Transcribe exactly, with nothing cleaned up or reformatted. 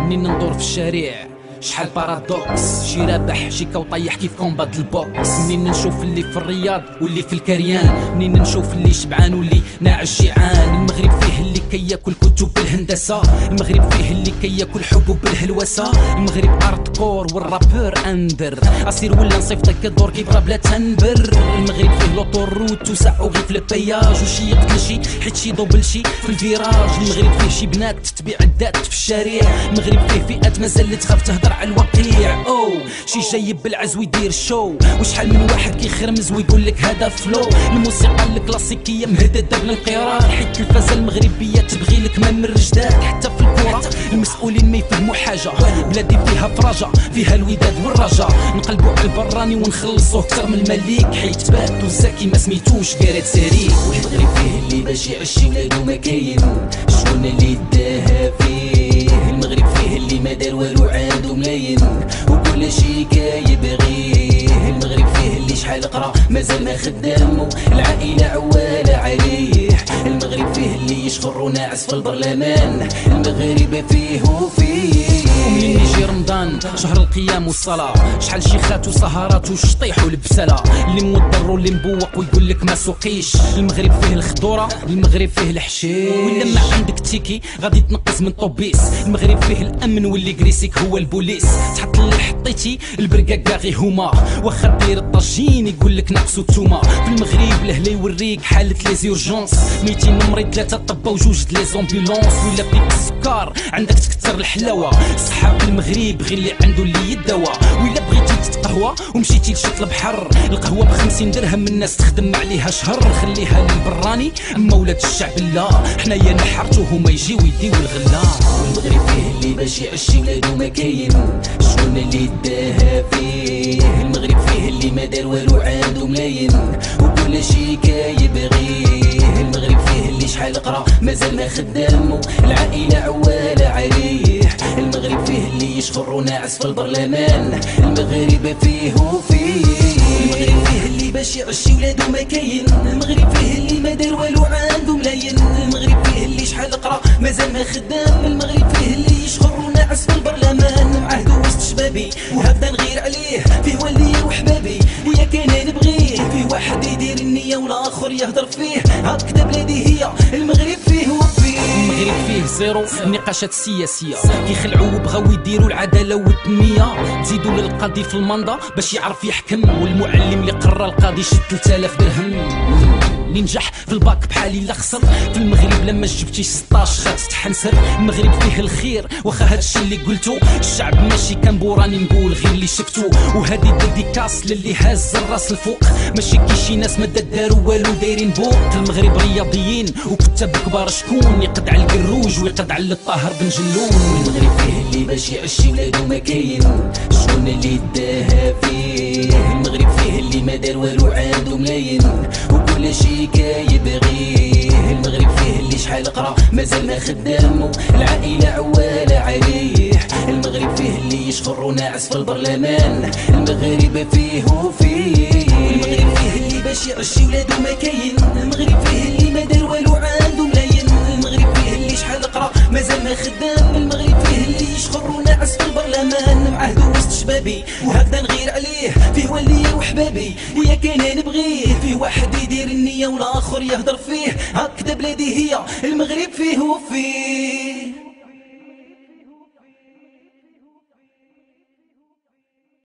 منين ندور في الشارع شحال بارادوكس، شي رابح شي كوطيح كيف كومبات البوكس. منين نشوف اللي في الرياض واللي في الكريان، منين نشوف اللي شبعان واللي ناعش جيعان. المغرب فيه اللي كياكل كتب بالهندسه، المغرب فيه اللي كياكل حبوب بالهلوسه. المغرب ارت كور والرابور اندر، اصير ولا نصيفطك كدور كيبغى بلا تنبر. المغرب فيه لوطوروت وساعو غير في البياج، وشي يقتل شي حيت شي دوبل شي في الفيراج. المغرب فيه شي بنات تتبيع الدات في الشارع، المغرب فيه فئات مازال تخاف تهدر على الوقيع. او شي جايب بالعز ويدير الشو، وشحال من واحد كيخرمز ويقول لك هذا فلو. الموسيقى الكلاسيكيه مهدده بالانقراض، حيت التلفازه المغربيه تبغي لك ما من رجدات. حتى في الكره المسؤولين ما يفهموا حاجه، بلادي فيها فرجه فيها الوداد والرجا. نقلبوا على البراني ونخلصوه كتر من المليك، حيت بات وزاكي ما سميتوش قارات سريك. والمغرب فيه اللي باش يعشي ولادو ما كاين شكون اللي داها فيه. المغرب فيه اللي ما دار والو عندو ملاين وكل شي كيبغيه. المغرب فيه اللي شحال قرا مازال ما خدامو العائله عواله عليه. المغرب فيه اللي يشخر وناعس في البرلمان، المغرب فيه وفيه. ومنين يجي رمضان شهر القيام والصلاة، شحال شيخات وسهرات وشطيح والبسلة. اللي مضر واللي مبوق ويقول لك ما سوقيش. المغرب فيه الخضورة، المغرب فيه الحشيش. ولا ما عندك تيكي غادي تنقص من طوبيس. المغرب فيه الامن واللي كريسيك هو البوليس. تحط اللي حطيتي البركاكا غي هما، واخا دير الطاجين يقول لك ناقصو التومه. في المغرب الاهلا يوريك حالة لي زيورجونس، ميتين مريض ثلاثة طبا وجوج د لي زومبيلونس. ولا بيك السكر عندك تكتر الحلاوة، صحاب المغرب غير اللي عنده اللي يدوا. ولا بغيتي تتقهوى ومشيتي لشط البحر، القهوة بخمسين درهم الناس تخدم عليها شهر. خليها للبراني اما ولاد الشعب لا، حنايا نحرتو هما يجيو يديو الغلا. والمغرب فيه اللي باش يعشي ولادو ما كاين شكون اللي داها فيه. المغرب فيه اللي ما دار والو عندو ملاين وكل شي كيبغيه. المغرب فيه اللي شحال قرا مازال ما خدامو العائله عواله عليه. المغرب فيه اللي يشخر وناعس في البرلمان، المغرب فيه وفيه. المغرب فيه اللي باش يعشي ولادو ما كاين، المغرب فيه اللي ما دار والو عندو ملاين. المغرب فيه اللي شحال قرا مازال ما خدام، المغرب فيه اللي يشخر وناعس في البرلمان. معهدو وسط شبابي وهبدا نغير عليه، فيه ولي وحبابي ويا كان نبغيه. فيه واحد يدير النيه والاخر يهضر فيه، هكذا بلادي هي المغرب فيه وفيه. المغرب فيه زيرو النقاشات السياسيه، كيخلعوا وبغاو يديروا العداله والتنميه. تزيدوا للقاضي في المنضه باش يعرف يحكم، والمعلم اللي قرا القاضي شد ثلاثة آلاف درهم. اللي نجح في الباك بحالي لا خسر. في المغرب لما جبتي ستاش غتتحنسر. المغرب فيه الخير واخا هادشي اللي قلتو، الشعب ماشي كان بوراني نقول غير اللي شفتو. وهادي ديديكاس للي هاز الراس الفوق، ماشي كي شي ناس ما داروا والو دايرين بوق. المغرب رياضيين وكتاب كبار شكون يقد على القروج ويقد على الطاهر بن جلون. المغرب فيه اللي باش يعشي ولادو ما كاين شكون اللي داها فيه. المغرب فيه اللي ما دار والو عندو ملاين وكل شي كيبغيه. المغرب فيه اللي شحال قرا مازال ما خدامو العائله عواله عليه. المغرب فيه اللي يشخر وناعس في البرلمان، المغرب فيه وفيه. المغرب فيه اللي باش يعشي ولادو ما كاين، المغرب فيه اللي ما دار والو عندو ملاين. المغرب فيه اللي شحال قرا مازال ما خدام، المغرب فيه اللي يشخر وناعس في البرلمان. معهدو وسط شبابي وهكذا نغير عليه، فيه ولي وحبابي ويا كان نبغيه. فيه واحد يدير النيه والاخر يهضر فيه، هكذا بلادي هي المغرب فيه وفيه.